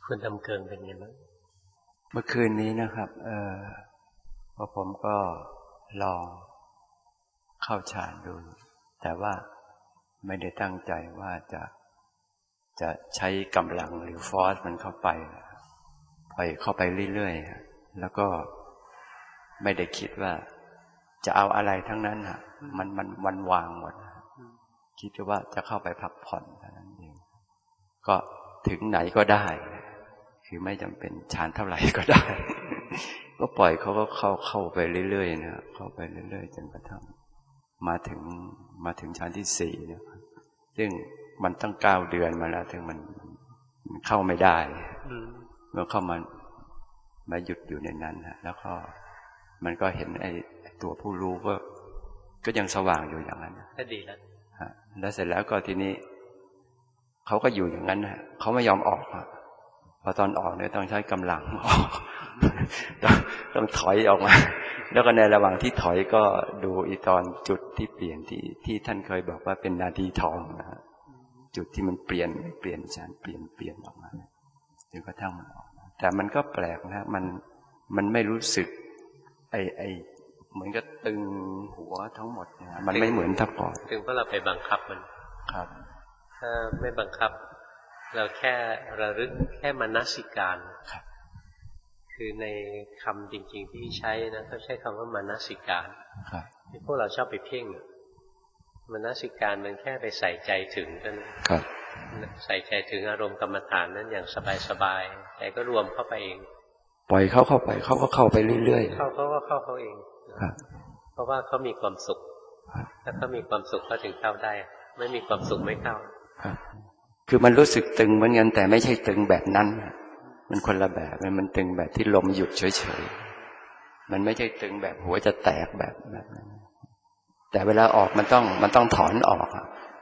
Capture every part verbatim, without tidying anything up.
คุณทำเกินเป็นไงบ้างเมื่อคืนนี้นะครับเออพอผมก็ลองเข้าฌานดูแต่ว่าไม่ได้ตั้งใจว่าจะจะใช้กำลังหรือฟอร์สมันเข้าไปปล่อยเข้าไปเรื่อยๆแล้วก็ไม่ได้คิดว่าจะเอาอะไรทั้งนั้นฮะมันมันวันวางหมดคิดว่าจะเข้าไปพักผ่อนเท่านั้นเองก็ถึงไหนก็ได้คือไม่จำเป็นฌานเท่าไหร่ก็ได้ก็ปล่อยเขาก็เข้าเข้าไปเรื่อยๆนะเข้าไปเรื่อยๆจนกระทั่งมาถึงมาถึงฌานที่สี่เนี่ยซึ่งมันตั้งเก้าเดือนมาแล้วถึงมันมันเข้าไม่ได้เมื่อเข้ามามาหยุดอยู่ในนั้นนะแล้วก็มันก็เห็นไอ้ตัวผู้รู้ก็ก็ยังสว่างอยู่อย่างนั้นก็ดีแล้วแล้วเสร็จแล้วก็ทีนี้เขาก็อยู่อย่างนั้นนะเขาไม่ยอมออกพอตอนออกเนี่ยต้องใช้กำลังออกต้องต้องถอยออกมาแล้วก็ในระหว่างที่ถอยก็ดูอีตอนจุดที่เปลี่ยนที่ที่ท่านเคยบอกว่าเป็นนาทีทองนะฮะจุดที่มันเปลี่ยนเปลี่ยนฌานเปลี่ยนเปลี่ยนออกมาจนกระทั่งมันออกแต่มันก็แปลกนะมันมันไม่รู้สึกไอไอเหมือนกับตึงหัวทั้งหมดนะมันไม่เหมือนทับก่อนถึงเพราะเราไปบังคับมันครับถ้าไม่บังคับเราแค่ระลึกแค่มนสิการคือในคำจริงๆที่ใช้นะเขาใช้คำว่ามนสิการพวกเราชอบไปเพ่งมนสิการมันแค่ไปใส่ใจถึงกันใส่ใจถึงอารมณ์กรรมฐานนั้นอย่างสบายๆใจก็รวมเข้าไปเองปล่อยเขาเข้าไปเขาก็เข้าไปเรื่อยๆเข้าเขาก็เข้าเขาเองเพราะว่าเขามีความสุขถ้าเขามีความสุขเขาถึงเข้าได้ไม่มีความสุขไม่เข้าคือมันรู้สึกตึงเหมือนกันแต่ไม่ใช่ตึงแบบนั้นมันคนละแบบมันตึงแบบที่ลมหยุดเฉยๆมันไม่ใช่ตึงแบบหัวจะแตกแบบแบบนั้นแต่เวลาออกมันต้องมันต้องถอนออก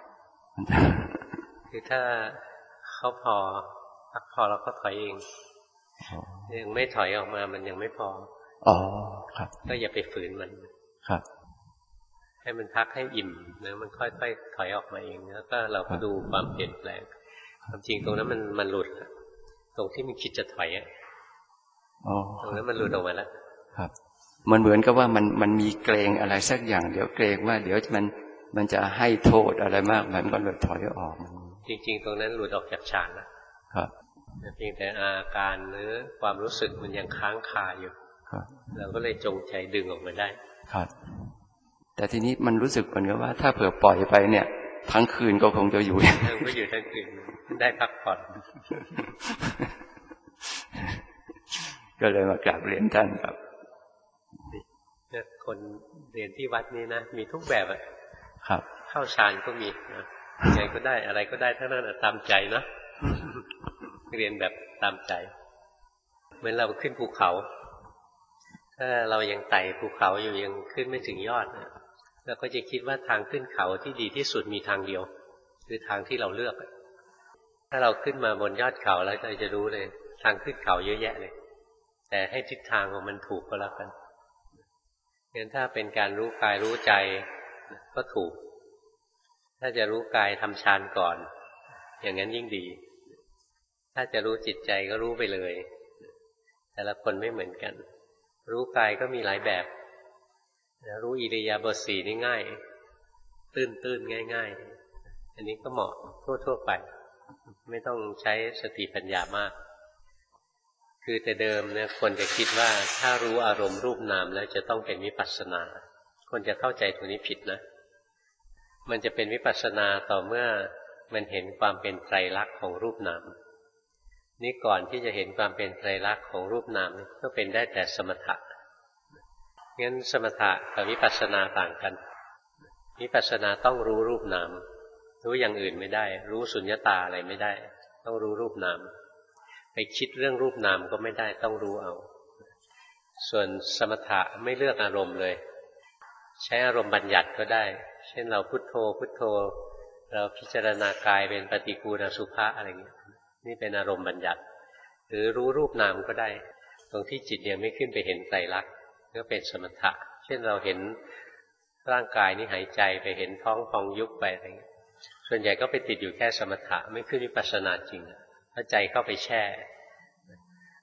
คือถ้าเขาพอพักพอแล้วก็ถอยเองยังไม่ถอยออกมามันยังไม่พออ๋อครับก็อย่าไปฝืนมันครับให้มันพักให้อิ่มแล้วมันค่อยๆถอยออกมาเองแล้วก็เราก็ดูความเปลี่ยนแปลงความจริงตรงนั้นมันมันหลุดตรงที่มันคิดจะถอยอ่ะตรงนั้นมันหลุดออกมาแล้วครับมันเหมือนกับว่ามันมันมีเกรงอะไรสักอย่างเดี๋ยวเกรงว่าเดี๋ยวมันมันจะให้โทษอะไรมากมันก็เลยถอยออกจริงๆตรงนั้นหลุดออกจากฌานแล้วครับเพียงแต่อาการหรือความรู้สึกมันยังค้างคาอยู่ครับเราก็เลยจงใจดึงออกมาได้ครับแต่ทีนี้มันรู้สึกเหมือนกับว่าถ้าเผื่อปล่อยไปเนี่ยทั้งคืนก็คงจะอยู่ทั้งก็อยู่ทั้งคืนได้พักผ่อนก็เลยมากราบเรียนท่านครับเนี่ยคนเรียนที่วัดนี้นะมีทุกแบบอ่ะครับเข้าฌานก็มีนะยังไงก็ได้อะไรก็ได้ทั้งนั้นตามใจนะเรียนแบบตามใจเหมือนเราขึ้นภูเขาถ้าเรายังไต่ภูเขาอยู่ยังขึ้นไม่ถึงยอดนะเราก็จะคิดว่าทางขึ้นเขาที่ดีที่สุดมีทางเดียวคือทางที่เราเลือกถ้าเราขึ้นมาบนยอดเขาแล้วเราจะรู้เลยทางขึ้นเขาเยอะแยะเลยแต่ให้ทิศทางของมันถูกก็แล้วกันงั้นถ้าเป็นการรู้กายรู้ใจก็ถูกถ้าจะรู้กายทำฌานก่อนอย่างนั้นยิ่งดีถ้าจะรู้จิตใจก็รู้ไปเลยแต่ละคนไม่เหมือนกันรู้กายก็มีหลายแบบรู้อิริยาบถสี่นี่ง่ายตื้นๆง่ายๆอันนี้ก็เหมาะทั่วๆไปไม่ต้องใช้สติปัญญามากคือแต่เดิมเนี่ยคนจะคิดว่าถ้ารู้อารมณ์รูปนามแล้วจะต้องเป็นวิปัสสนาคนจะเข้าใจตรงนี้ผิดนะมันจะเป็นวิปัสสนาต่อเมื่อมันเห็นความเป็นไตรลักษณ์ของรูปนามนี่ก่อนที่จะเห็นความเป็นไตรลักษณ์ของรูปนามก็เป็นได้แต่สมถะงั้นสมถะกับวิปัสสนาต่างกันวิปัสสนาต้องรู้รูปนามรู้อย่างอื่นไม่ได้รู้สุญญตาอะไรไม่ได้ต้องรู้รูปนามไปคิดเรื่องรูปนามก็ไม่ได้ต้องรู้เอาส่วนสมถะไม่เลือกอารมณ์เลยใช้อารมณ์บัญญัติก็ได้เช่นเราพุทโธพุทโธเราพิจารณากายเป็นปฏิกูลอสุภะอะไรเงี้ยนี่เป็นอารมณ์บัญญัติหรือรู้รูปนามก็ได้ตรงที่จิตยังไม่ขึ้นไปเห็นไตรลักษณ์ก็เป็นสมถะเช่นเราเห็นร่างกายนี้หายใจไปเห็นท้องพองยุบไปอะไรเงี้ยส่วนใหญ่ก็ไปติดอยู่แค่สมถะไม่ขึ้นวิปัสสนาจริงถ้าใจเข้าไปแช่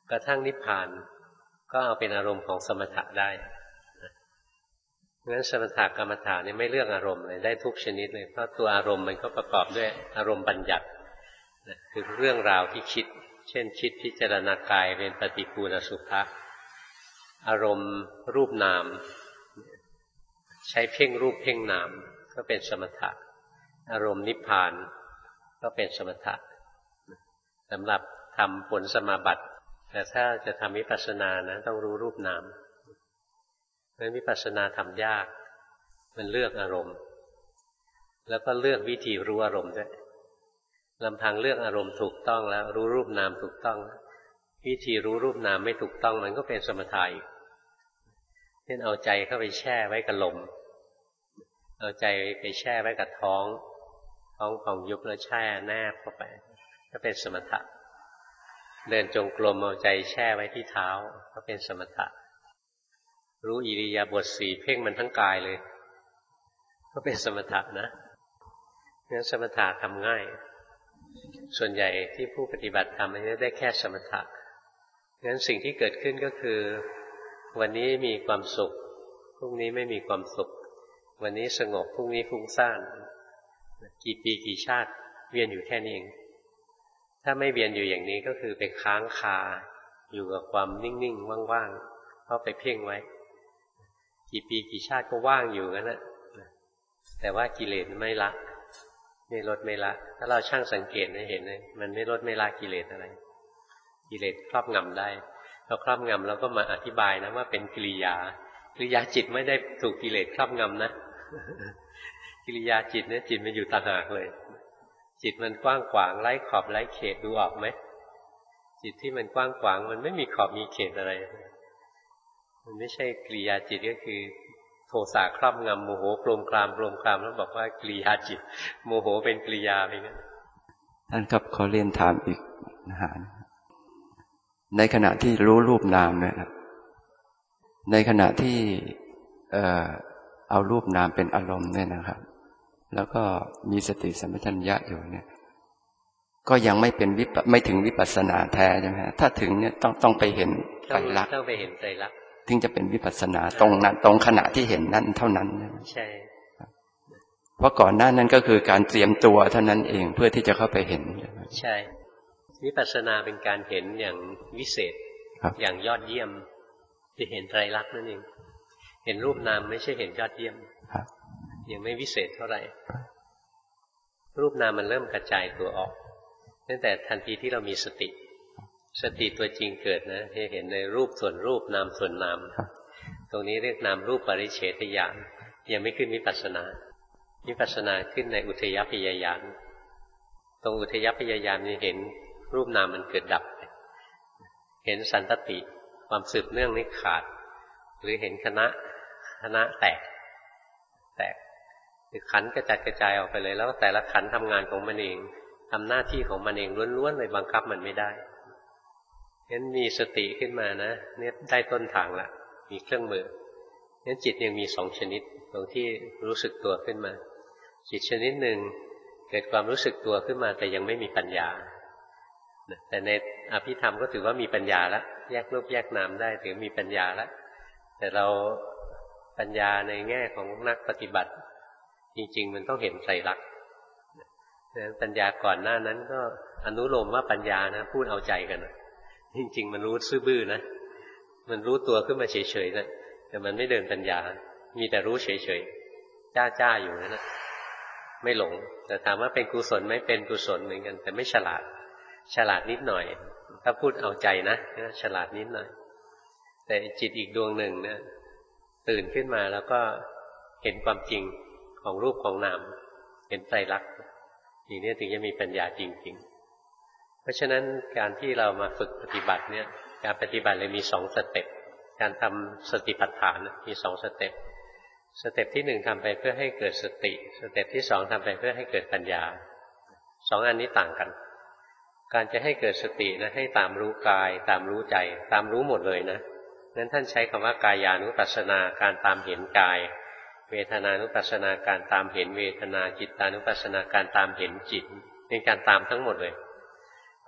กระทั่งนิพพานก็เอาเป็นอารมณ์ของสมถะได้เพราะฉะนั้นสมถะกรรมฐานนี่ไม่เลือกอารมณ์เลยได้ทุกชนิดเลยเพราะตัวอารมณ์มันก็ประกอบด้วยอารมณ์บัญญัติคือเรื่องราวที่คิดเช่นคิดพิจารณากายเป็นปฏิกูลอสุภะอารมณ์รูปนามใช้เพ่งรูปเพ่งนามก็เป็นสมถะอารมณ์นิพพานก็เป็นสมถะสำหรับทำผลสมาบัติแต่ถ้าจะทำวิปัสสนานะต้องรู้รูปนามเพราะวิปัสสนาทำยากมันเลือกอารมณ์แล้วก็เลือกวิธีรู้อารมณ์ด้วยลำพังเลือกอารมณ์ถูกต้องแล้วรู้รูปนามถูกต้องวิธีรู้รูปนามไม่ถูกต้องมันก็เป็นสมถะอีกเช่นเอาใจเข้าไปแช่ไว้กับลมเอาใจไปแช่ไว้กับท้องท้องของยุบแล้วแช่แนบเข้าไปก็เป็นสมถะเดินจงกรมเอาใจแช่ไว้ที่เท้าก็เป็นสมถะรู้อิริยาบถสี่เพ่งมันทั้งกายเลยก็เป็นสมถะนะงั้นสมถะทำง่ายส่วนใหญ่ที่ผู้ปฏิบัติทำมันจะได้แค่สมถะงั้นสิ่งที่เกิดขึ้นก็คือวันนี้มีความสุขพรุ่งนี้ไม่มีความสุขวันนี้สงบพรุ่งนี้ฟุ้งซ่านกี่ปีกี่ชาติเวียนอยู่แค่นี้เองถ้าไม่เวียนอยู่อย่างนี้ก็คือไปค้างคาอยู่กับความนิ่งๆว่างๆเพราะไปเพ่งไว้กี่ปีกี่ชาติก็ว่างอยู่งั้นแหละแต่ว่ากิเลสไม่ละไม่ลดไม่ละถ้าเราช่างสังเกตให้เห็นเลยมันไม่ลดไม่ละกิเลสอะไรกิเลสครอบงำได้เราครอบงำเราก็มาอธิบายนะว่าเป็นกิริยากิริยาจิตไม่ได้ถูกกิเลสครอบงำนะกิริยาจิตเนี่ยจิตมันอยู่ต่างหากเลยจิตมันกว้างขวางไร้ขอบไร้เขตดูออกไหมจิตที่มันกว้างขวางมันไม่มีขอบมีเขตอะไรมันไม่ใช่กิริยาจิตก็คือโทสะครอบงำโมโหโกรมกรามโกรมกรามแล้วบอกว่ากิริยาจิตโมโหเป็นกิริยาไปงั้นท่านครับขอเรียนถามอีกนะฮะในขณะที่รู้รูปนามเนี่ยครับในขณะที่เอ่อเอารูปนามเป็นอารมณ์เนี่ยนะครับแล้วก็มีสติสัมปชัญญะอยู่เนี่ยก็ยังไม่เป็นวิปไม่ถึงวิปัสสนาแท้ใช่ไหมฮะถ้าถึงเนี่ยต้องต้องไปเห็นไตรลักษณ์ต้องไปเห็นไตรลักษณ์ถึงจะเป็นวิปัสสนาตรงนั้นตรงขณะที่เห็นนั้นเท่านั้นใช่เพราะก่อนหน้านั้นก็คือการเตรียมตัวเท่านั้นเองเพื่อที่จะเข้าไปเห็นใช่วิปัสสนาเป็นการเห็นอย่างวิเศษอย่างยอดเยี่ยมจะเห็นไตรลักษณ์นั่นเองเห็นรูปนามไม่ใช่เห็นยอดเยี่ยมยังไม่วิเศษเท่าไหร่รูปนามมันเริ่มกระจายตัวออกตั้งแต่ทันทีที่เรามีสติสติตัวจริงเกิดนะจะเห็นในรูปส่วนรูปนามส่วนนามตรงนี้เรียกนามรูปปริเฉทญาณยังไม่ขึ้นวิปัสสนาวิปัสสนาขึ้นในอุทยพยญาณตรงอุทยพยญาณนี่เห็นรูปนามมันเกิดดับเห็นสันตติความสืบเนื่องนี้ขาดหรือเห็นคณะคณะแตกแตกคือขันกระจัดกระจายออกไปเลยแล้วแต่ละขันทำงานของมันเองทำหน้าที่ของมันเองล้วนๆเลยบังคับมันไม่ได้งั้นมีสติขึ้นมานะเนี่ยได้ต้นทางละมีเครื่องมืองั้นจิตยังมีสองชนิดตรงที่รู้สึกตัวขึ้นมาจิตชนิดหนึ่งเกิดความรู้สึกตัวขึ้นมาแต่ยังไม่มีปัญญาแต่ในอภิธรรมก็ถือว่ามีปัญญาแล้วแยกรูปแยกนามได้ถือมีปัญญาแล้วแต่เราปัญญาในแง่ของนักปฏิบัติจริงๆมันต้องเห็นไตรลักษณ์ปัญญาก่อนหน้านั้นก็อนุโลมว่าปัญญานะพูดเอาใจกันนะจริงๆมันรู้ซื่อบื้อนะมันรู้ตัวขึ้นมาเฉยๆนะแต่มันไม่เดินปัญญามีแต่รู้เฉยๆจ้าๆอยู่นั่นนะไม่หลงแต่ถามว่าเป็นกุศลไหมเป็นกุศลเหมือนกันแต่ไม่ฉลาดฉลาดนิดหน่อยถ้าพูดเอาใจนะฉลาดนิดหน่อยแต่จิตอีกดวงหนึ่งเนี่ยตื่นขึ้นมาแล้วก็เห็นความจริงของรูปของนามเห็นไตรลักษณ์อย่างนี้ถึงจะมีปัญญาจริงๆเพราะฉะนั้นการที่เรามาฝึกปฏิบัติเนี่ยการปฏิบัติเลยมีสองสเต็ปการทำสติปัฏฐานมีสองสเต็ปสเต็ปที่หนึ่งทำไปเพื่อให้เกิดสติสเต็ปที่สองทำไปเพื่อให้เกิดปัญญาสองอันนี้ต่างกันการจะให้เกิดสตินะให้ตามรู้กายตามรู้ใจตามรู้หมดเลยนะนั้นท่านใช้คำว่ากายานุปัสสนาการตามเห็นกายเวทนานุปัสสนาการตามเห็นเวทนาจิตตานุปัสสนาการตามเห็นจิตเป็นการตามทั้งหมดเลยพ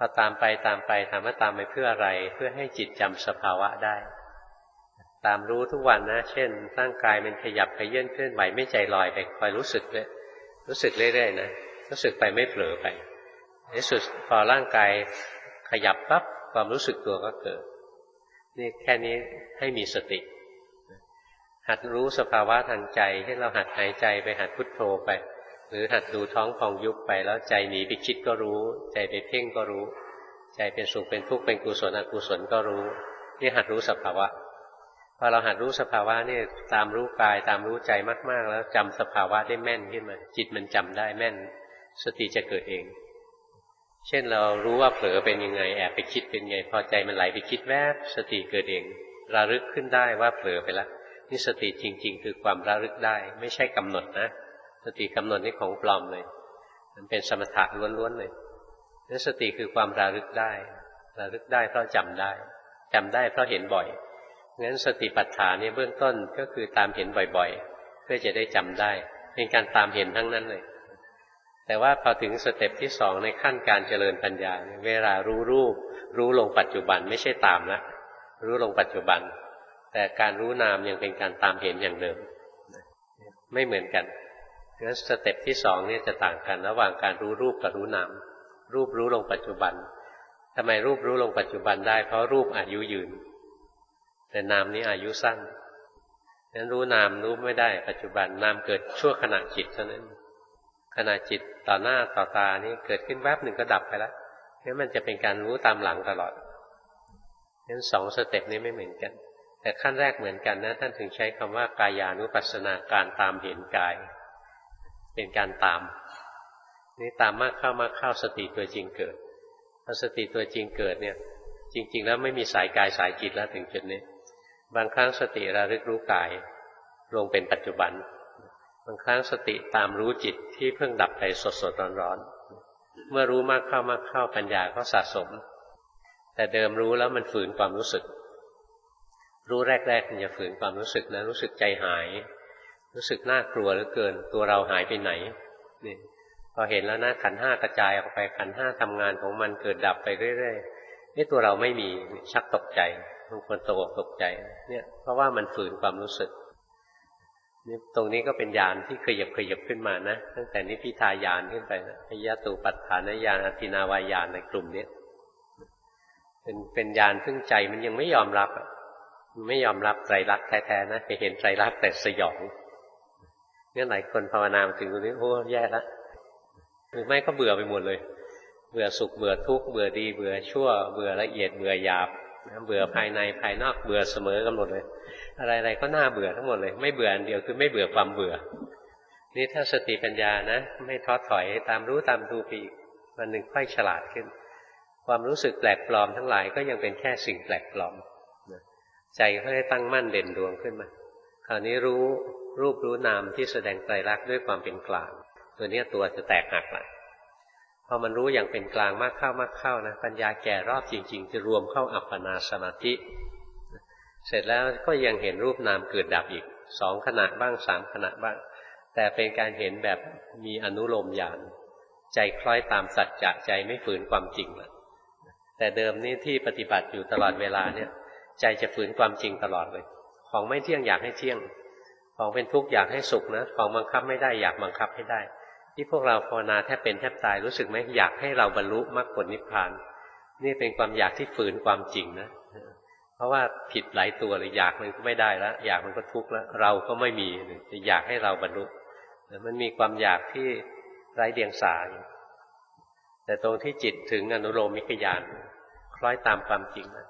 อตามไปตามไปถามว่าตามไปเพื่ออะไรเพื่อให้จิตจำสภาวะได้ตามรู้ทุกวันนะเช่นร่างกายมันขยับขยื่นเคลื่อนไหวไม่ใจลอยไปคอยรู้สึกเลยรู้สึกเรื่อยๆนะรู้สึกไปไม่เผลอไปในสุดพอร่างกายขยับปั๊บความรู้สึกตัวก็เกิดนี่แค่นี้ให้มีสติหัดรู้สภาวะทางใจให้เราหัดหายใจไปหัดพุทโธไปหรือหัดดูท้องพองยุบไปแล้วใจหนีไปคิดก็รู้ใจไปเพ่งก็รู้ใจเป็นสุขเป็นทุกข์เป็นกุศลอกุศลก็รู้นี่หัดรู้สภาวะพอเราหัดรู้สภาวะนี่ตามรู้กายตามรู้ใจมากๆแล้วจำสภาวะได้แม่นขึ้นมาจิตมันจำได้แม่นสติจะเกิดเองเช่นเรารู้ว่าเผลอเป็นยังไงแอบไปคิดเป็นไงพอใจมันไหลไปคิดแวบสติเกิดเองระลึกขึ้นได้ว่าเผลอไปแล้วนี่สติจริงๆคือความระลึกได้ไม่ใช่กำหนดนะสติกำหนดนี่ของปลอมเลยมันเป็นสมถะล้วนๆเลยนั่นสติคือความระลึกได้ระลึกได้เพราะจำได้จำได้เพราะเห็นบ่อยงั้นสติปัฏฐานเนี่ยเบื้องต้นก็คือตามเห็นบ่อยๆเพื่อจะได้จำได้เป็นการตามเห็นทั้งนั้นเลยแต่ว่าพอถึงสเต็ปที่สองในขั้นการเจริญปัญญาเวลารู้รูปรู้ลงปัจจุบันไม่ใช่ตามละรู้ลงปัจจุบันแต่การรู้นามยังเป็นการตามเห็นอย่างเดิมไม่เหมือนกันงั้นสเต็ปที่สองนี่จะต่างกันระหว่างการรู้รูปกับรู้นามรูปรู้ลงปัจจุบันทำไมรูปรู้ลงปัจจุบันได้เพราะรูปอายุยืนแต่นามนี้อายุสั้นงั้นรู้นามรู้ไม่ได้ปัจจุบันนามเกิดชั่วขณะจิตเท่านั้นขณะจิตต่อหน้าต่อตานี่เกิดขึ้นแวบหนึ่งก็ดับไปแล้วงั้นมันจะเป็นการรู้ตามหลังตลอดงั้นสองสเต็ปนี้ไม่เหมือนกันแต่ขั้นแรกเหมือนกันนะท่านถึงใช้คำว่ากายานุปัสสนาการตามเห็นกายเป็นการตามนี่ตามมากเข้ามากเข้าสติตัวจริงเกิดพอสติตัวจริงเกิดเนี่ยจริงๆแล้วไม่มีสายกายสายจิตแล้วถึงจุดนี้บางครั้งสติระลึกรู้กายลงเป็นปัจจุบันบางครั้งสติตามรู้จิตที่เพิ่งดับไปสดๆร้อนๆเมื่อรู้มากเข้ามากเข้าปัญญาก็สะสมแต่เดิมรู้แล้วมันฝืนความรู้สึกรู้แรกๆมันจะฝืนความรู้สึกนะรู้สึกใจหายรู้สึกน่ากลัวเหลือเกินตัวเราหายไปไหนนี่พอเห็นแล้วนะขันธ์ห้ากระจายออกไปขันธ์ห้าทำงานของมันเกิดดับไปเรื่อยๆนี่ตัวเราไม่มีชักตกใจบางคนตกตกใจเนี่ยเพราะว่ามันฝืนความรู้สึกนี่ตรงนี้ก็เป็นญาณที่ขยับขยับขึ้นมานะตั้งแต่นิพพิทายานขึ้นไปนะพยตุปัฏฐานญาณอธินาวายานในกลุ่มนี้เป็นเป็นญาณซึ่งใจมันยังไม่ยอมรับมันไม่ยอมรับไตรลักษณ์แท้ๆนะไปเห็นไตรลักษณ์แต่สยองเนี่ยหลายคนภาวนาถึงตรงนี้โอ้แย่แล้วหรือไม่ก็เบื่อไปหมดเลยเบื่อสุขเบื่อทุกข์เบื่อดีเบื่อชั่วเบื่อละเอียดเบื่อหยาบเบื่อภายในภายนอกเบื่อเสมอกันหมดเลยอะไรๆก็น่าเบื่อทั้งหมดเลยไม่เบื่ออันเดียวคือไม่เบื่อความเบื่อนี่ถ้าสติปัญญานะไม่ท้อถอยตามรู้ตามดูไปอีกวันหนึ่งค่อยฉลาดขึ้นความรู้สึกแปลกปลอมทั้งหลายก็ยังเป็นแค่สิ่งแปลกปลอมใจก็ได้ตั้งมั่นเด่นดวงขึ้นมาคราวนี้รู้รูปรู้นามที่แสดงไตรลักษณ์ด้วยความเป็นกลางตัวนี้ตัวจะแตกหักละพอมันรู้อย่างเป็นกลางมากเข้ามากเข้านะปัญญาแก่รอบจริงๆจะรวมเข้าอัปปนาสมาธิเสร็จแล้วก็ยังเห็นรูปนามเกิดดับอีกสองขณะบ้างสามขณะบ้างแต่เป็นการเห็นแบบมีอนุโลมญาณใจคล้อยตามสัจจะใจไม่ฝืนความจริงละแต่เดิมนี่ที่ปฏิบัติอยู่ตลอดเวลาเนี่ยใจจะฝืนความจริงตลอดเลยของไม่เที่ยงอยากให้เที่ยงของเป็นทุกข์อยากให้สุขนะของบังคับไม่ได้อยากบังคับให้ได้ที่พวกเราภาวนาแทบเป็นแทบตายรู้สึกไหมอยากให้เราบรรลุมรรคผลนิพพานนี่เป็นความอยากที่ฝืนความจริงนะเพราะว่าผิดหลายตัวเลยอยากมันก็ไม่ได้แล้วอยากมันก็ทุกข์แล้วเราก็ไม่มีจะอยากให้เราบรรลุมันมีความอยากที่ไร้เดียงสาแต่ตรงที่จิตถึงอนุโลมมิกญาณคล้อยตามความจริงนะ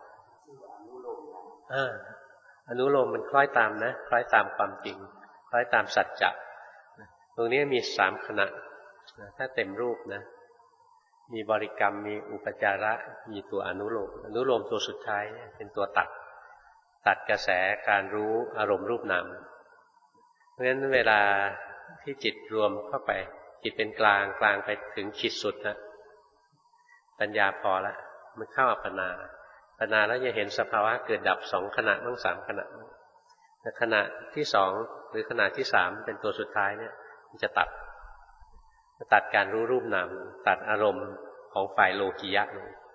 อนุโลมมันคล้อยตามนะคล้อยตามความจริงคล้อยตามสัจจะตรงนี้มีสามขณะถ้าเต็มรูปนะมีบริกรรมมีอุปจาระมีตัวอนุโลมอนุโลมตัวสุดท้ายเป็นตัวตัดตัดกระแสการรู้อารมณ์รูปนามเพราะฉะนั้นเวลาที่จิตรวมเข้าไปจิตเป็นกลางกลางไปถึงขีดสุดนะปัญญาพอละมันเข้าอัปปนาอัปปนาแล้วจะเห็นสภาวะเกิดดับสองขณะบ้างสามขณะแต่ขณะที่สองหรือขณะที่สามเป็นตัวสุดท้ายเนี่ยมันจะตัดตัดการรู้รูปนามตัดอารมณ์ของฝ่ายโลกิยะ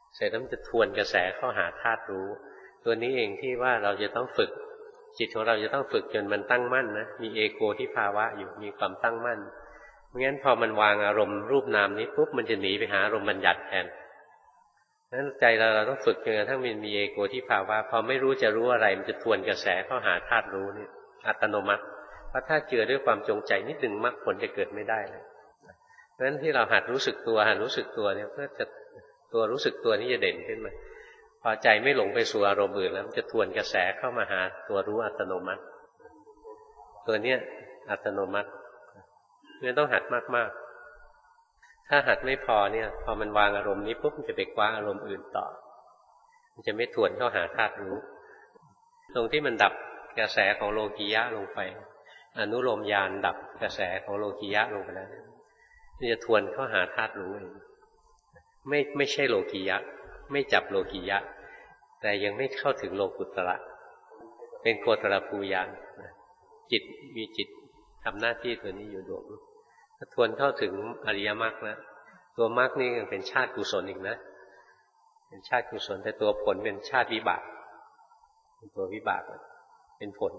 เสร็จแล้วมันจะทวนกระแสเข้าหาธาตุรู้ตัวนี้เองที่ว่าเราจะต้องฝึกจิตของเราจะต้องฝึกจนมันตั้งมั่นนะมีเอโกทิภาวะอยู่มีความตั้งมั่นเพราะงั้นพอมันวางอารมณ์รูปนามนี้ปุ๊บมันจะหนีไปหาอารมณ์บัญญัติแทนนั้นใจเราเราต้องฝึกจนกระทั่งมันมีเอโกทิภาวะพอไม่รู้จะรู้อะไรมันจะทวนกระแสเข้าหาธาตุรู้นี่อัตโนมัติเพราะถ้าเจือด้วยความจงใจนิดหนึ่งมรรคผลจะเกิดไม่ได้เลยเพราะฉะนั้นที่เราหัดรู้สึกตัวหัดรู้สึกตัวเนี่ยเพื่อจะตัวรู้สึกตัวนี้จะเด่นขึ้นมาพอใจไม่หลงไปสู่อารมณ์อื่นแล้วมันจะทวนกระแสเข้ามาหาตัวรู้อัตโนมัติตัวเนี้ยอัตโนมัติเนี่ยต้องหัดมากๆถ้าหัดไม่พอเนี่ยพอมันวางอารมณ์นี้ปุ๊บมันจะไปคว้าอารมณ์อื่นต่อมันจะไม่ทวนเข้าหาธาตุรู้ตรงที่มันดับกระแสของโลกียะลงไปอนุโลมญาณดับกระแสของโลกียะลงไปแล้วมันจะทวนเข้าหาธาตุรู้เองไม่ไม่ใช่โลกียะไม่จับโลกียะแต่ยังไม่เข้าถึงโลกุตระเป็นโคตรภูญาณจิตมีจิตทำหน้าที่ตัวนี้อยู่ดวงถ้าทวนเข้าถึงอริยมรรคนะตัวมรรคนี่ยังเป็นชาติกุศลอีกนะเป็นชาติกุศลแต่ตัวผลเป็นชาติวิบากเป็นตัววิบากเป็นผล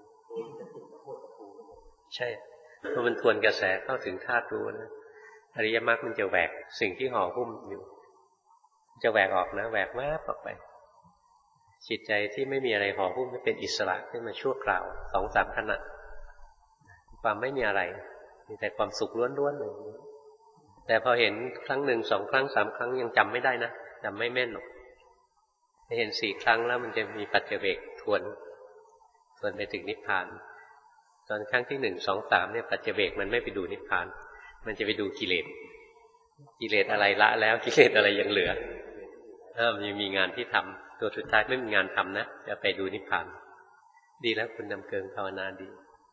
ใช่เพราะมันทวนกระแสเข้าถึงธาตุรู้นะอริยมรรคมันจะแหวกสิ่งที่ห่อหุ้มอยู่จะแหวกออกนะแหวกแวบออกไปจิตใจที่ไม่มีอะไรห่อหุ้มจะเป็นอิสระขึ้นมาชั่วคราวสองสามขณะความไม่มีอะไรมีแต่ความสุขล้วนๆเลยแต่พอเห็นครั้งหนึ่งสองครั้งสามครั้งยังจำไม่ได้นะจำไม่แม่นหรอกเห็นสี่ครั้งแล้วมันจะมีปัจเจเวกทวนทวนไปถึงนิพพานตอนครั้งที่หนึ่งสองสามเนี่ยปัจเจเวกมันไม่ไปดูนิพพานมันจะไปดูกิเลสกิเลสอะไรละแล้วกิเลสอะไรยังเหลือถ้ามันยังมีงานที่ทำตัวสุดท้ายไม่มีงานทำนะจะไปดูนิพพานดีแล้วคุณนำเกิงภาวนาดี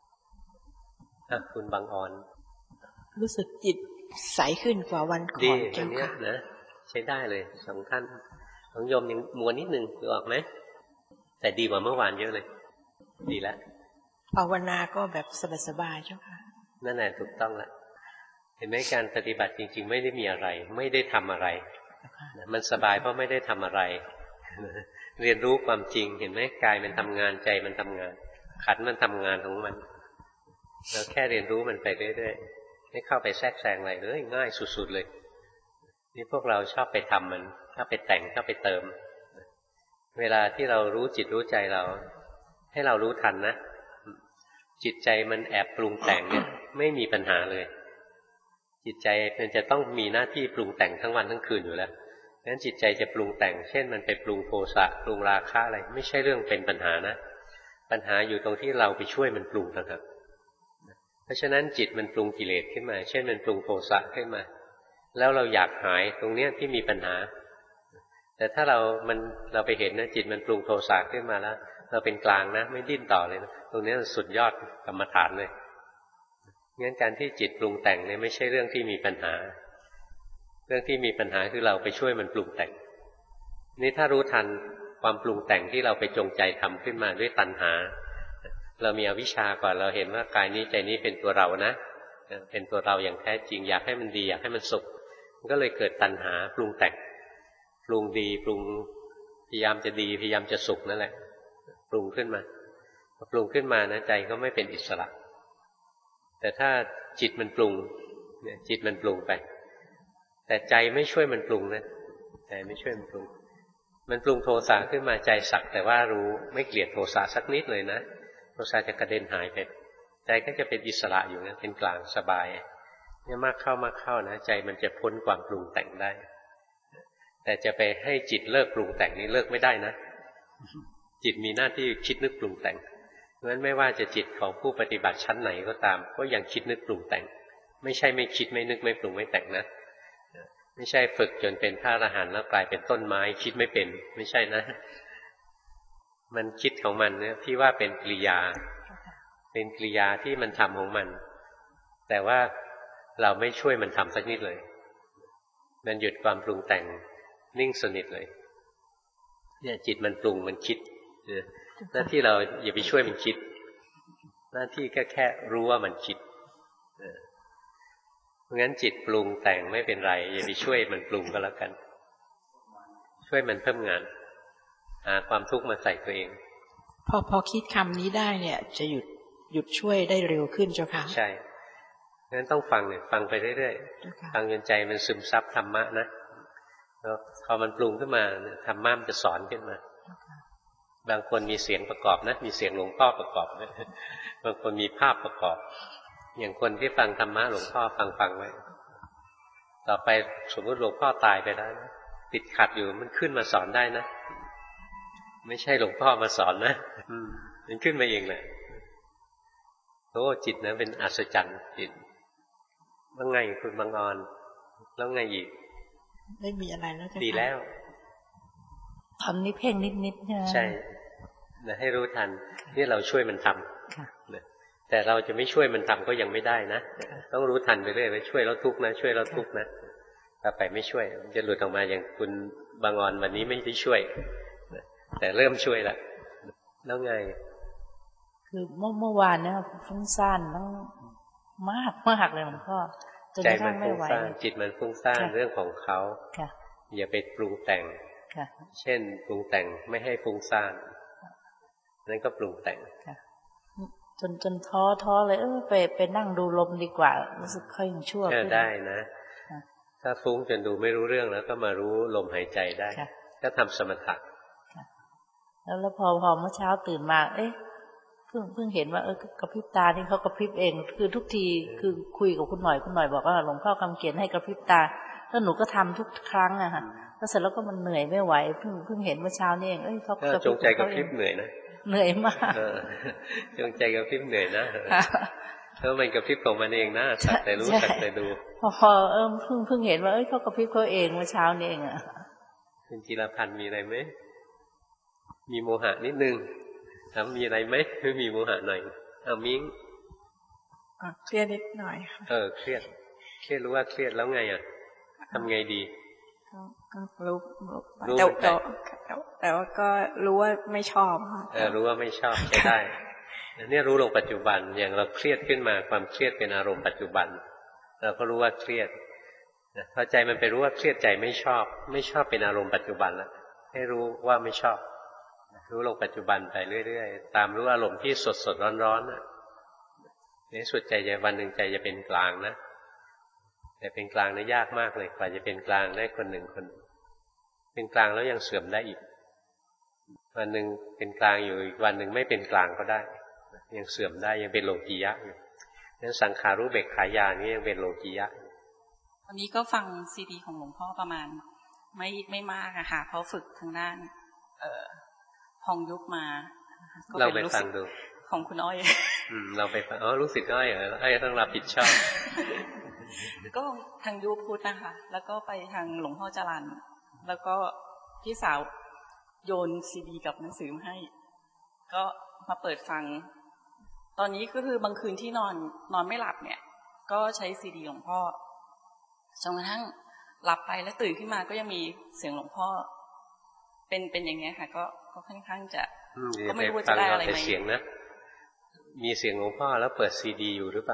คุณบางออนรู้สึกจิตใสขึ้นกว่าวันก่อนเจ้าค่ะนะใช้ได้เลยสองท่านของโยมยังมัวนิดนึงดูออกไหมแต่ดีกว่าเมื่อวานเยอะเลยดีแล้วภาวนาก็แบบสบายๆเจ้าค่ะนั่นแหละถูกต้องแล้วเห็นไหมการปฏิบัติจริงๆไม่ได้มีอะไรไม่ได้ทำอะไรมันสบายเพราะไม่ได้ทำอะไรเรียนรู้ความจริงเห็นไหมกายมันทำงานใจมันทำงานขันธ์มันทำงานของมันเราแค่เรียนรู้มันไปเรื่อยๆไม่เข้าไปแทรกแซงอะไรเลยง่ายสุดๆเลยนี่พวกเราชอบไปทำมันถ้าไปแต่งถ้าไปเติมเวลาที่เรารู้จิตรู้ใจเราให้เรารู้ทันนะจิตใจมันแอบปรุงแต่งเนี่ยไม่มีปัญหาเลยจิตใจมันจะต้องมีหน้าที่ปรุงแต่งทั้งวันทั้งคืนอยู่แล้วงั้นจิตใจจะปรุงแต่งเช่นมันไปปรุงโทสะปรุงราคะอะไรไม่ใช่เรื่องเป็นปัญหานะปัญหาอยู่ตรงที่เราไปช่วยมันปรุงนะครับเพราะฉะนั้นจิตมันปรุงกิเลสขึ้นมาเช่นมันปรุงโทสะขึ้นมาแล้วเราอยากหายตรงเนี้ยที่มีปัญหาแต่ถ้าเรามันเราไปเห็นนะจิตมันปรุงโทสะขึ้นมาแล้วเราเป็นกลางนะไม่ดิ้นต่อเลยนะตรงนี้สุดยอดกรรมฐานเลยงั้นการที่จิตปรุงแต่งเนี่ยไม่ใช่เรื่องที่มีปัญหาเรื่องที่มีปัญหาคือเราไปช่วยมันปรุงแต่งนี่ถ้ารู้ทันความปรุงแต่งที่เราไปจงใจทำขึ้นมาด้วยตัณหาเรามีอวิชชาก่อนเราเห็นว่ากายนี้ใจนี้เป็นตัวเรานะเป็นตัวเราอย่างแท้จริงอยากให้มันดีอยากให้มันสุขมันก็เลยเกิดตัณหาปรุงแต่งปรุงดีปรุงพยายามจะดีพยายามจะสุขนั่นแหละปรุงขึ้นมาปรุงขึ้นมานะใจก็ไม่เป็นอิสระแต่ถ้าจิตมันปรุงเนี่ยจิตมันปรุงไปแต่ใจไม่ช่วยมันปรุงนะใจไม่ช่วยมันปรุงมันปรุงโทสะขึ้นมาใจสักแต่ว่ารู้ไม่เกลียดโทสะสักนิดเลยนะโทสะจะกระเด็นหายไปใจก็จะเป็นอิสระอยู่นะเป็นกลางสบายเนี่ยมากเข้ามากเข้านะใจมันจะพ้นความปรุงแต่งได้แต่จะไปให้จิตเลิกปรุงแต่งนี้เลิกไม่ได้นะจิตมีหน้าที่คิดนึกปรุงแต่งเพราะฉะนั้นไม่ว่าจะจิตของผู้ปฏิบัติชั้นไหนก็ตามก็ยังคิดนึกปรุงแต่งไม่ใช่ไม่คิดไม่นึกไม่ปรุงไม่แต่งนะไม่ใช่ฝึกจนเป็นพระอรหันต์แล้วกลายเป็นต้นไม้คิดไม่เป็นไม่ใช่นะมันคิดของมันเนี่ยที่ว่าเป็นกิริยาเป็นกิริยาที่มันทำของมันแต่ว่าเราไม่ช่วยมันทำสักนิดเลยมันหยุดความปรุงแต่งนิ่งสนิทเลยเนี่ยจิตมันปรุงมันคิดหน้าที่เราอย่าไปช่วยมันคิดหน้าที่แค่แค่รู้ว่ามันคิดเพราะงั้นจิตปรุงแต่งไม่เป็นไรอย่าไปช่วยมันปรุงก็แล้วกันช่วยมันเพิ่มงานหาความทุกข์มาใส่ตัวเองพอพอคิดคำนี้ได้เนี่ยจะหยุดหยุดช่วยได้เร็วขึ้นเจ้าค่ะใช่งั้นต้องฟังเนี่ยฟังไปเรื่อยๆฟังจนใจมันซึมซับธรรมะนะแล้วพอมันปรุงขึ้นมาธรรมะมันจะสอนขึ้นมาบางคนมีเสียงประกอบนะมีเสียงหลวงพ่อประกอบนะบางคนมีภาพประกอบอย่างคนที่ฟังธรรมะหลวงพ่อฟังฟังไว้ต่อไปสมมติหลวงพ่อตายไปแล้วนะติดขัดอยู่มันขึ้นมาสอนได้นะไม่ใช่หลวงพ่อมาสอนนะมันขึ้นมาเองแหละโอ้จิตนะเป็นอัศจรรย์จิตว่าไงคุณบางออนแล้วไงอีกไม่มีอะไรแล้วจะดีแล้วทำนิเพ่งนิดๆใช่ไหมใช่นะให้รู้ทันนี่เราช่วยมันทำนะแต่เราจะไม่ช่วยมันทำก็ยังไม่ได้นะต้องรู้ทันไปเรื่อยไปช่วยแล้วทุกข์นะช่วยแล้วทุกข์นะต่อไปไม่ช่วยจะหลุดออกมาอย่างคุณบางออนวันนี้ไม่ได้ช่วยแต่เริ่มช่วยแล้วแล้วไงคือเมื่อเมื่อวานเนี่ยฟุ้งซ่านต้องมากมากเลยหลวงพ่อใจมันฟุ้งซ่านจิตมันฟุ้งซ่านเรื่องของเขาอย่าไปปรุงแต่งเช่นปรุงแต่งไม่ให้ฟุ้งซ่านนั่นก็ปรุงแต่งจนจนท้อท้อเลยเออไปไปนั่งดูลมดีกว่ารู้สึกค่อยยังชั่วขึ้นได้นะถ้าฟุ้งจนดูไม่รู้เรื่องแล้วก็มารู้ลมหายใจได้ก็ทำสมถะแล้วแล้วพอพอเมื่อเช้าตื่นมาเอ๊ะเพิ่งเพิ่งเห็นว่าเออกระพริบตาที่เขากระพริบเองคือทุกทีคือคุยกับคุณหน่อยคุณหน่อยบอกว่าหลวงพ่อคำเขียนให้กระพริบตาแล้วหนูก็ทำทุกครั้งอะค่ะแล้วเสร็จแล้วก็มันเหนื่อยไม่ไหวเพิ่งเพิ่งเห็นเมื่อเช้านี่เองเอ้ยเขาจงใจกระพริบเหนื่อยนะเหนื่อยมากจงใจกระพริบเหนื่อยนะแล้วมันกระพริบของมันเองนะสักแต่รู้สักแต่ดูพอพอเออเพิ่งเพิ่งเห็นว่าเอ้ยเขากระพริบเขาเองเมื่อเช้านี่เองอะคุณจิรพันธ์มีอะไรไหมมีโมหะนิดนึงถามมีอะไรไหมไม่มีโมหะหน่อยเอามิ้งเครียดนิดหน่อยเออเครียดเครียดรู้ว่าเครียดแล้วไงอ่ะทำไงดีก็รู้แต่แต่แต่ว่าก็รู้ว่าไม่ชอบเออรู้ว่าไม่ชอบใช้ได้เนี่ยรู้ลงปัจจุบันอย่างเราเครียดขึ้นมาความเครียดเป็นอารมณ์ปัจจุบันเราก็รู้ว่าเครียดพอใจมันไปรู้ว่าเครียดใจไม่ชอบไม่ชอบเป็นอารมณ์ปัจจุบันแล้วให้รู้ว่าไม่ชอบรู้ลงปัจจุบันไปเรื่อยๆตามรู้อารมณ์ที่สดสดร้อนๆน่ะในสุดใจจะวันหนึ่งใจจะเป็นกลางนะแต่เป็นกลางนี่ยากมากเลยกว่าจะเป็นกลางได้คนหนึ่งคนเป็นกลางแล้วยังเสื่อมได้อีกวันหนึ่งเป็นกลางอยู่อีกวันหนึ่งไม่เป็นกลางก็ได้ยังเสื่อมได้ยังเป็นโลกียะอยู่นั้นสังขารู้เบกขายานี่ยังเป็นโลกียะวันนี้ก็ฟังซีดีของหลวงพ่อประมาณไม่ไม่มากอะค่ะเพราะฝึกทางด้านเอ่อพองยุบมาเราไปฟังดูของคุณอ้อยอืมเราไปฟังอ๋อรู้สึกอ้อยเหรออ้อยต้องรับผิดชอบก็ทางยูพุทธนะคะแล้วก็ไปทางหลวงพ่อจรัญแล้วก็พี่สาวโยนซีดีกับหนังสือมาให้ก็มาเปิดฟังตอนนี้ก็คือบางคืนที่นอนนอนไม่หลับเนี่ยก็ใช้ซีดีหลวงพ่อจนกระทั่งหลับไปแล้วตื่นขึ้นมาก็ยังมีเสียงหลวงพ่อเป็นเป็นอย่างเงี้ยค่ะก็ก็ค่อนข้างจะก็ไม่รู้จะได้อะไรไหมเสียงนะมีเสียงหลวงพ่อแล้วเปิดซีดีอยู่หรือเปล่า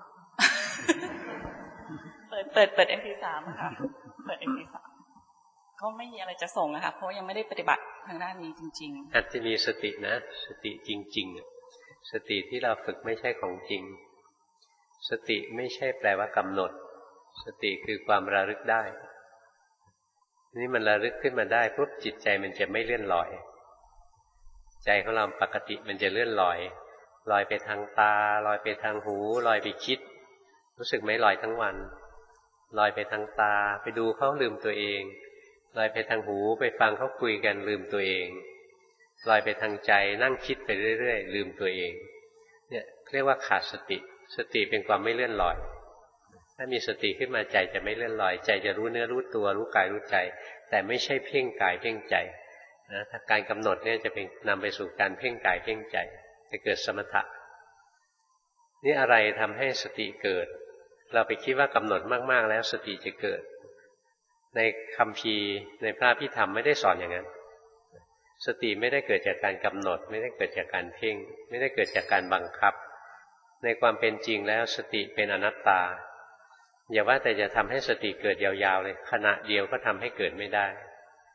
เปิดเปิดเปิด เอ็ม พี สาม ค่ะเปิด เอ็ม พี สาม ก็ไม่มีอะไรจะส่งอะค่ะเพราะยังไม่ได้ปฏิบัติทางด้านนี้จริงๆอาจจะมีสตินะสติจริงๆสติที่เราฝึกไม่ใช่ของจริงสติไม่ใช่แปลว่ากำหนดสติคือความระลึกได้นี่มันระลึกขึ้นมาได้ปุ๊บจิตใจมันจะไม่เลื่อนลอยใจของเราปกติมันจะเลื่อนลอยลอยไปทางตาลอยไปทางหูลอยไปคิดรู้สึกไหมลอยทั้งวันลอยไปทางตาไปดูเขาลืมตัวเองลอยไปทางหูไปฟังเขาคุยกันลืมตัวเองลอยไปทางใจนั่งคิดไปเรื่อยๆลืมตัวเองเนี่ยเรียกว่าขาดสติสติเป็นความไม่เลื่อนลอยถ้ามีสติขึ้นมาใจจะไม่เลื่อนลอยใจจะรู้เนื้อรู้ตัวรู้กายรู้ใจแต่ไม่ใช่เพ่งกายเพ่งใจนะถ้าการกำหนดเนี่ยจะเป็นนำไปสู่การเพ่งกายเพ่งใจจะเกิดสมถะนี่อะไรทำให้สติเกิดเราไปคิดว่ากำหนดมากๆแล้วสติจะเกิดในคัมภีร์ในพระพิธรรมไม่ได้สอนอย่างนั้นสติไม่ได้เกิดจากการกำหนดไม่ได้เกิดจากการเพ่งไม่ได้เกิดจากการบังคับในความเป็นจริงแล้วสติเป็นอนัตตาอย่าว่าแต่จะทำให้สติเกิดยาวๆเลยขณะเดียวก็ทำให้เกิดไม่ได้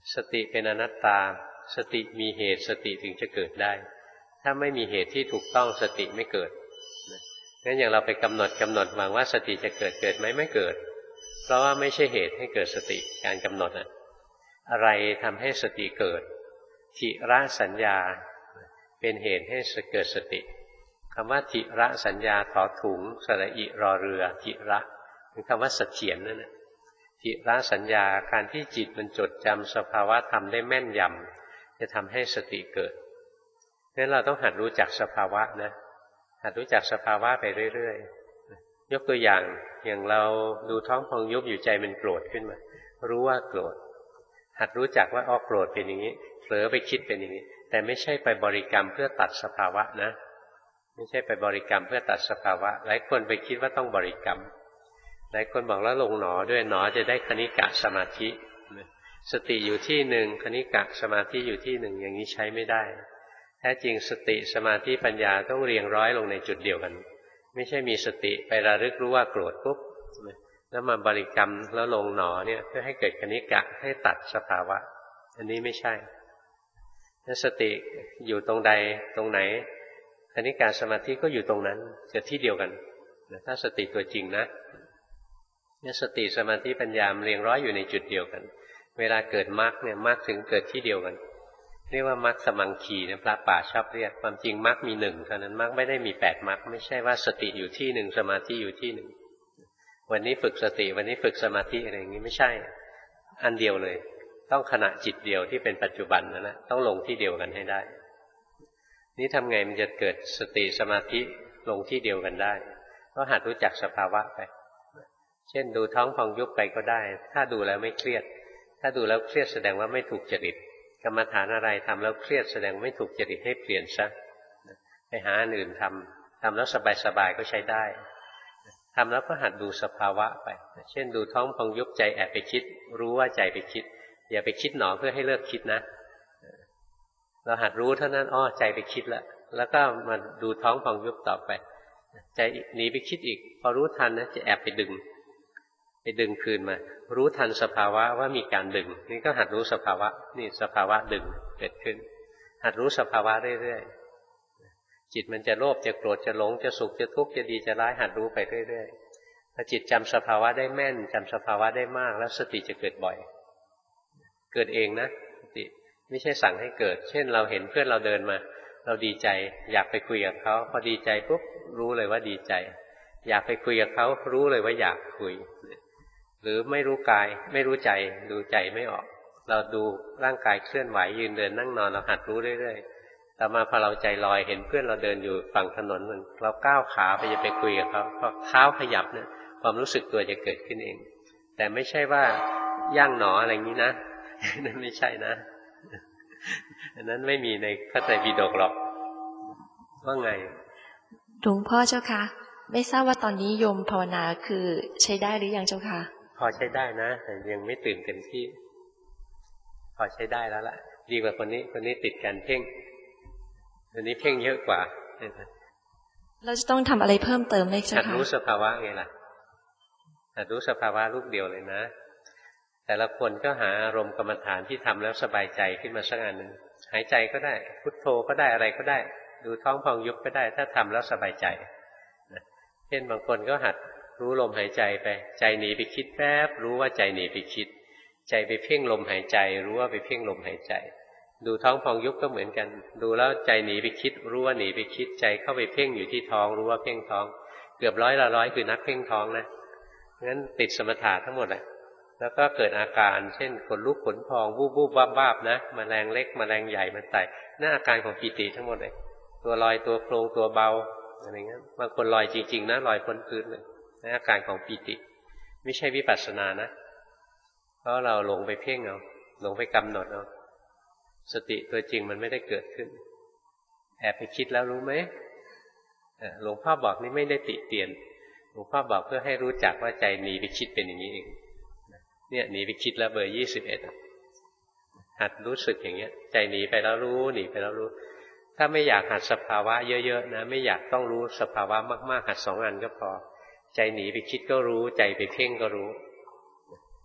สติเป็นอนัตตาสติมีเหตุสติถึงจะเกิดได้ถ้าไม่มีเหตุที่ถูกต้องสติไม่เกิดงั้นอย่างเราไปกำหนดกำหนดหวังว่าสติจะเกิดเกิดไหมไม่เกิดเพราะว่าไม่ใช่เหตุให้เกิดสติการกำหนดอะอะไรทำให้สติเกิดทิระสัญญาเป็นเหตุให้เกิดสติคำว่าทิระสัญญาถอถุงสระอิรอเรือทิระเป็นคำว่าเสถียรนั่นแหละทิระสัญญาการที่จิตมันจดจำสภาวะธรรมได้แม่นยำจะทำให้สติเกิดงั้นเราต้องหัดรู้จักสภาวะนะหัดรู้จักสภาวะไปเรื่อยๆยกตัวอย่างอย่างเราดูท้องพองยุบอยู่ใจมันโกรธขึ้นมารู้ว่าโกรธหัดรู้จักว่าอ้อโกรธเป็นอย่างนี้เผลอไปคิดเป็นอย่างนี้แต่ไม่ใช่ไปบริกรรมเพื่อตัดสภาวะนะไม่ใช่ไปบริกรรมเพื่อตัดสภาวะหลายคนไปคิดว่าต้องบริกรรมหลายคนบอกแล้วลงหนอด้วยหนอจะได้คณิกะสมาธิสติอยู่ที่หนึ่งคณิกะสมาธิอยู่ที่หนึ่งอย่างนี้ใช้ไม่ได้แท้จริงสติสมาธิปัญญาต้องเรียงร้อยลงในจุดเดียวกันไม่ใช่มีสติไประลึกรู้ว่าโกรธปุ๊บแล้วมาบริกรรมแล้วลงหนอเนี่ยเพื่อให้เกิดคณิกะให้ตัดสภาวะอันนี้ไม่ใช่ถ้าสติอยู่ตรงใดตรงไหนคณิกะสมาธิก็อยู่ตรงนั้นจะที่เดียวกันถ้าสติตัวจริงนะเนี่ยสติสมาธิปัญญาเรียงร้อยอยู่ในจุดเดียวกันเวลาเกิดมรรคเนี่ยมรรคถึงเกิดที่เดียวกันเรียกว่ามรรคสมังคีนะพระป่าชอบเรียกความจริงมรรคมีหนึ่งเท่านั้นมรรคไม่ได้มีแปดมรรคไม่ใช่ว่าสติอยู่ที่หนึ่งสมาธิอยู่ที่หนึ่งวันนี้ฝึกสติวันนี้ฝึกสมาธิอะไรอย่างนี้ไม่ใช่อันเดียวเลยต้องขณะจิตเดียวที่เป็นปัจจุบันนั่นแหละต้องลงที่เดียวกันให้ได้นี่ทำไงมันจะเกิดสติสมาธิลงที่เดียวกันได้ก็หัดรู้จักสภาวะไปเช่นดูท้องพองยุบไปก็ได้ถ้าดูแล้วไม่เครียดถ้าดูแล้วเครียดแสดงว่าไม่ถูกจริตกรรมฐานอะไรทำแล้วเครียดแสดงไม่ถูกจริตให้เปลี่ยนซะไปหาอันอื่นทำทำแล้วสบายๆก็ใช้ได้ทำแล้วก็หัดดูสภาวะไปเช่นดูท้องพองยุบใจแอบไปคิดรู้ว่าใจไปคิดอย่าไปคิดหนอเพื่อให้เลิกคิดนะเราหัดรู้เท่านั้นอ้อใจไปคิดแล้วแล้วก็มาดูท้องพองยุบต่อไปใจหนีไปคิดอีกพอรู้ทันนะจะแอบไปดึงไปดึงคืนมารู้ทันสภาวะว่ามีการดึงนี่ก็หัดรู้สภาวะนี่สภาวะดึงเกิดขึ้นหัดรู้สภาวะเรื่อยๆจิตมันจะโลภจะโกรธจะหลงจะสุขจะทุกข์จะดีจะร้ายหัดรู้ไปเรื่อยๆถ้าจิตจำสภาวะได้แม่นจำสภาวะได้มากแล้วสติจะเกิดบ่อยเกิดเองนะสติไม่ใช่สั่งให้เกิดเช่นเราเห็นเพื่อนเราเดินมาเราดีใจอยากไปคุยกับเขาพอดีใจปุ๊บรู้เลยว่าดีใจอยากไปคุยกับเขารู้เลยว่าอยากคุยหรือไม่รู้กายไม่รู้ใจดูใจไม่ออกเราดูร่างกายเคลื่อนไหวยืนเดินนั่งนอนเราหัดรู้เรื่อยๆต่อมาพอเราใจลอยเห็นเพื่อนเราเดินอยู่ฝั่งถนนมันเราก้าวขาไปจะไปคุยกับเขาพอเท้าขยับเนี่ยความรู้สึกตัวจะเกิดขึ้นเองแต่ไม่ใช่ว่าย่างหนออะไรอย่างนี้นะนั่นไม่ใช่นะอันนั้นไม่มีในพระไตรปิฎกหรอกว่าไงหลวงพ่อเจ้าค่ะไม่ทราบว่าตอนนี้โยมภาวนาคือใช้ได้หรือยังเจ้าค่ะพอใช้ได้นะแต่ยังไม่ตื่นเต็มที่พอใช้ได้แล้วล่ะดีกว่าคนนี้คนนี้ติดการเพ่งคนนี้เพ่งเยอะกว่าเราจะต้องทำอะไรเพิ่มเติมไหมเจ้าค่ะหัดรู้สภาวะไงล่ะหัดรู้สภาวะรูปเดียวเลยนะแต่ละคนก็หาอารมณ์กรรมฐานที่ทำแล้วสบายใจขึ้นมาสักอันหนึ่งหายใจก็ได้พุทโธก็ได้อะไรก็ได้ดูท้องพองยุบก็ได้ถ้าทำแล้วสบายใจเช่นบางคนก็หัดรู้ลมหายใจไปใจหนีไปคิดแป๊บรู้ว่าใจหนีไปคิดใจไปเพ่งลมหายใจรู้ว่าไปเพ่งลมหายใจดูท้องพองยุบก็เหมือนกันดูแล้วใจหนีไปคิดรู้ว่าหนีไปคิดใจเข้าไปเพ่งอยู่ที่ท้องรู้ว่าเพ่งท้องเกือบร้อยละร้อยคือนักเพ่งท้องนะงั้นติดสมถะทั้งหมดแหละแล้วก็เกิดอาการเช่นขนลุกขนพองวูบวูบวาบวาบนะแมลงเล็กแมลงใหญ่มันไต่หน้าอาการของปิติทั้งหมดเลยตัวลอยตัวโครงตัวเบาอะไรเงี้ยบางคนลอยจริงๆนะลอยพ้นพื้นเลยในอาการของปิติไม่ใช่วิปัสสนานะเพราะเราหลงไปเพ่งเอาหลงไปกำหนดเอาสติตัวจริงมันไม่ได้เกิดขึ้นแอบไปคิดแล้วรู้ไหมหลวงพ่อบอกนี่ไม่ได้ติเตียนหลวงพ่อบอกเพื่อให้รู้จักว่าใจหนีไปคิดเป็นอย่างนี้เองเนี่ยหนีไปคิดแล้วเบอร์ยี่สิบเอ็ดหัดรู้สึกอย่างเงี้ยใจหนีไปแล้วรู้หนีไปแล้วรู้ถ้าไม่อยากหัดสภาวะเยอะๆนะไม่อยากต้องรู้สภาวะมากๆหัดสองอันก็พอใจหนีไปคิดก็รู้ใจไปเพ่งก็รู้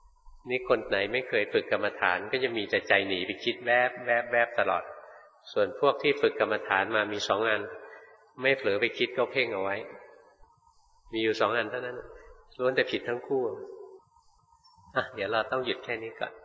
นี่คนไหนไม่เคยฝึกกรรมฐานก็จะมีแต่ใจหนีไปคิดแวบแวบแวบตลอดส่วนพวกที่ฝึกกรรมฐานมามีสองอันไม่เผลอไปคิดก็เพ่งเอาไว้มีอยู่สองอันเท่านั้นล้วนแต่ผิดทั้งคู่อ่ะเดี๋ยวเราต้องหยุดแค่นี้ก่อน